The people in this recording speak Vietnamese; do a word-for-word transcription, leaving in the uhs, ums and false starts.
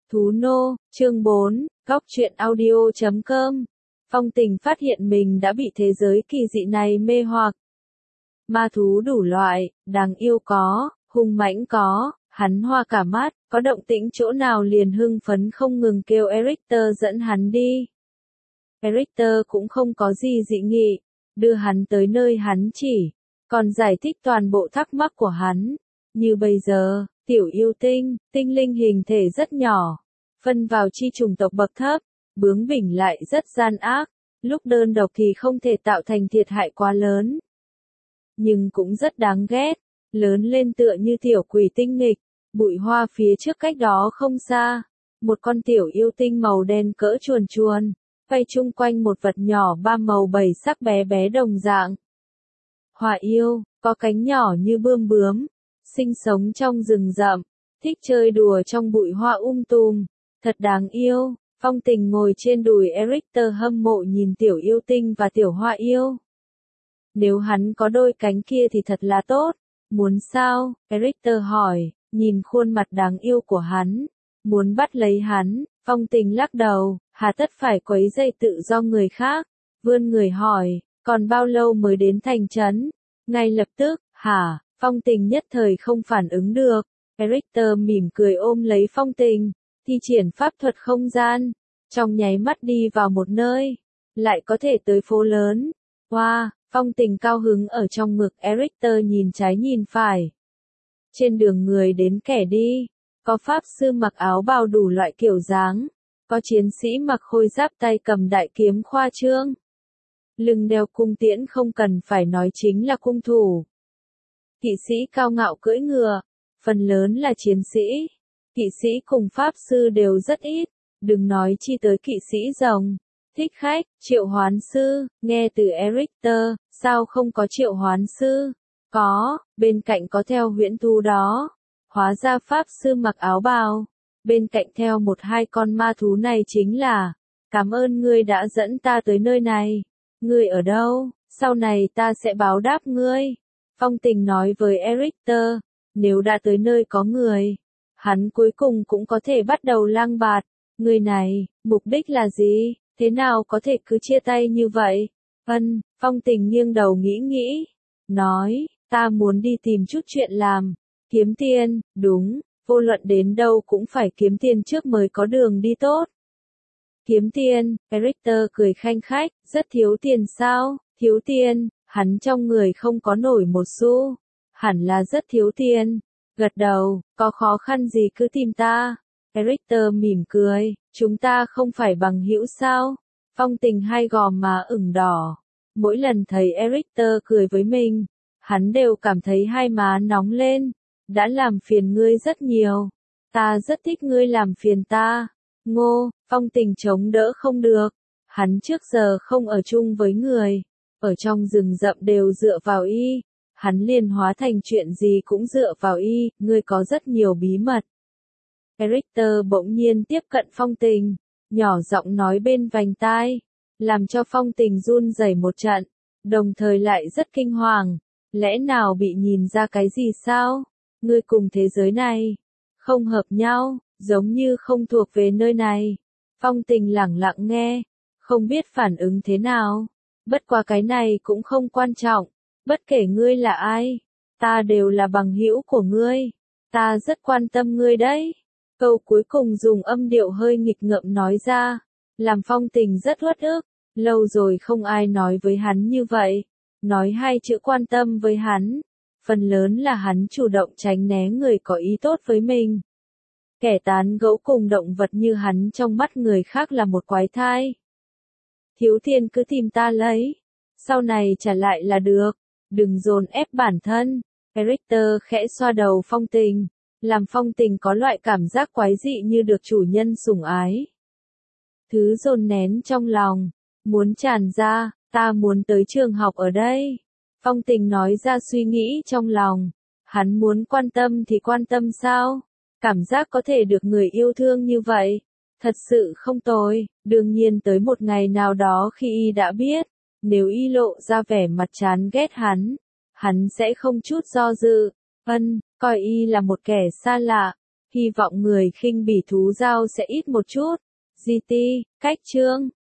Thú Nô, chương bốn, góc truyện audio chấm com. Phong Tình phát hiện mình đã bị thế giới kỳ dị này mê hoặc. Ma thú đủ loại, đáng yêu có, hung mãnh có, hắn hoa cả mắt, có động tĩnh chỗ nào liền hưng phấn không ngừng kêu Erichter dẫn hắn đi. Erichter cũng không có gì dị nghị, đưa hắn tới nơi hắn chỉ, còn giải thích toàn bộ thắc mắc của hắn. Như bây giờ, tiểu yêu tinh, tinh linh hình thể rất nhỏ, phân vào chi chủng tộc bậc thấp, bướng bỉnh lại rất gian ác, lúc đơn độc thì không thể tạo thành thiệt hại quá lớn. Nhưng cũng rất đáng ghét, lớn lên tựa như tiểu quỷ tinh nghịch, bụi hoa phía trước cách đó không xa. Một con tiểu yêu tinh màu đen cỡ chuồn chuồn, vây chung quanh một vật nhỏ ba màu bảy sắc bé bé đồng dạng. Hỏa yêu, có cánh nhỏ như bươm bướm, sinh sống trong rừng rậm, thích chơi đùa trong bụi hoa um tùm, thật đáng yêu. Phong Tình ngồi trên đùi Erichter hâm mộ nhìn tiểu yêu tinh và tiểu hoa yêu. Nếu hắn có đôi cánh kia thì thật là tốt. Muốn sao? Erichter hỏi, nhìn khuôn mặt đáng yêu của hắn. Muốn bắt lấy hắn, Phong Tình lắc đầu, hà tất phải quấy rầy tự do người khác. Vươn người hỏi, còn bao lâu mới đến thành trấn? Ngay lập tức, hả? Phong Tình nhất thời không phản ứng được. Erichter mỉm cười ôm lấy Phong Tình, thi triển pháp thuật không gian, trong nháy mắt đi vào một nơi, lại có thể tới phố lớn. Wow, Phong Tình cao hứng ở trong ngực Erichter nhìn trái nhìn phải. Trên đường người đến kẻ đi, có pháp sư mặc áo bào đủ loại kiểu dáng, có chiến sĩ mặc khôi giáp tay cầm đại kiếm khoa trương. Lưng đeo cung tiễn không cần phải nói chính là cung thủ. Kỵ sĩ cao ngạo cưỡi ngựa, phần lớn là chiến sĩ. Kỵ sĩ cùng pháp sư đều rất ít, đừng nói chi tới kỵ sĩ rồng. Thích khách, triệu hoán sư, nghe từ Erichter, sao không có triệu hoán sư? Có, bên cạnh có theo huyễn thú đó. Hóa ra pháp sư mặc áo bào, bên cạnh theo một hai con ma thú này chính là, cảm ơn ngươi đã dẫn ta tới nơi này. Ngươi ở đâu? Sau này ta sẽ báo đáp ngươi. Phong Tình nói với Erichter, nếu đã tới nơi có người, hắn cuối cùng cũng có thể bắt đầu lang bạt. Người này, mục đích là gì? Thế nào có thể cứ chia tay như vậy? Ân, Phong Tình nghiêng đầu nghĩ nghĩ, nói, ta muốn đi tìm chút chuyện làm, kiếm tiền, đúng, vô luận đến đâu cũng phải kiếm tiền trước mới có đường đi tốt. Kiếm tiền, Erichter cười khanh khách, rất thiếu tiền sao? Thiếu tiền, hắn trong người không có nổi một xu, hẳn là rất thiếu tiền. Gật đầu, có khó khăn gì cứ tìm ta. Erichter mỉm cười, chúng ta không phải bằng hữu sao? Phong Tình hai gò má ửng đỏ. Mỗi lần thấy Erichter cười với mình, hắn đều cảm thấy hai má nóng lên. Đã làm phiền ngươi rất nhiều. Ta rất thích ngươi làm phiền ta. Ngô, Phong Tình chống đỡ không được. Hắn trước giờ không ở chung với người. Ở trong rừng rậm đều dựa vào y. Hắn liền hóa thành chuyện gì cũng dựa vào y, ngươi có rất nhiều bí mật. Erichter bỗng nhiên tiếp cận Phong Tình, nhỏ giọng nói bên vành tai, làm cho Phong Tình run rẩy một trận, đồng thời lại rất kinh hoàng. Lẽ nào bị nhìn ra cái gì sao? Ngươi cùng thế giới này không hợp nhau, giống như không thuộc về nơi này. Phong Tình lẳng lặng nghe, không biết phản ứng thế nào. Bất quá cái này cũng không quan trọng. Bất kể ngươi là ai, ta đều là bằng hữu của ngươi. Ta rất quan tâm ngươi đấy. Câu cuối cùng dùng âm điệu hơi nghịch ngợm nói ra, làm Phong Tình rất uất ức. Lâu rồi không ai nói với hắn như vậy. Nói hai chữ quan tâm với hắn. Phần lớn là hắn chủ động tránh né người có ý tốt với mình. Kẻ tán gẫu cùng động vật như hắn trong mắt người khác là một quái thai. Thiếu tiền cứ tìm ta lấy. Sau này trả lại là được. Đừng dồn ép bản thân. Erichter khẽ xoa đầu Phong Tình, làm Phong Tình có loại cảm giác quái dị như được chủ nhân sủng ái. Thứ dồn nén trong lòng, muốn tràn ra, ta muốn tới trường học ở đây. Phong Tình nói ra suy nghĩ trong lòng. Hắn muốn quan tâm thì quan tâm sao? Cảm giác có thể được người yêu thương như vậy, thật sự không tồi. Đương nhiên tới một ngày nào đó khi y đã biết, nếu y lộ ra vẻ mặt chán ghét hắn, hắn sẽ không chút do dự. Ân, coi y là một kẻ xa lạ. Hy vọng người khinh bỉ thú dao sẽ ít một chút. giê tê, cách chương.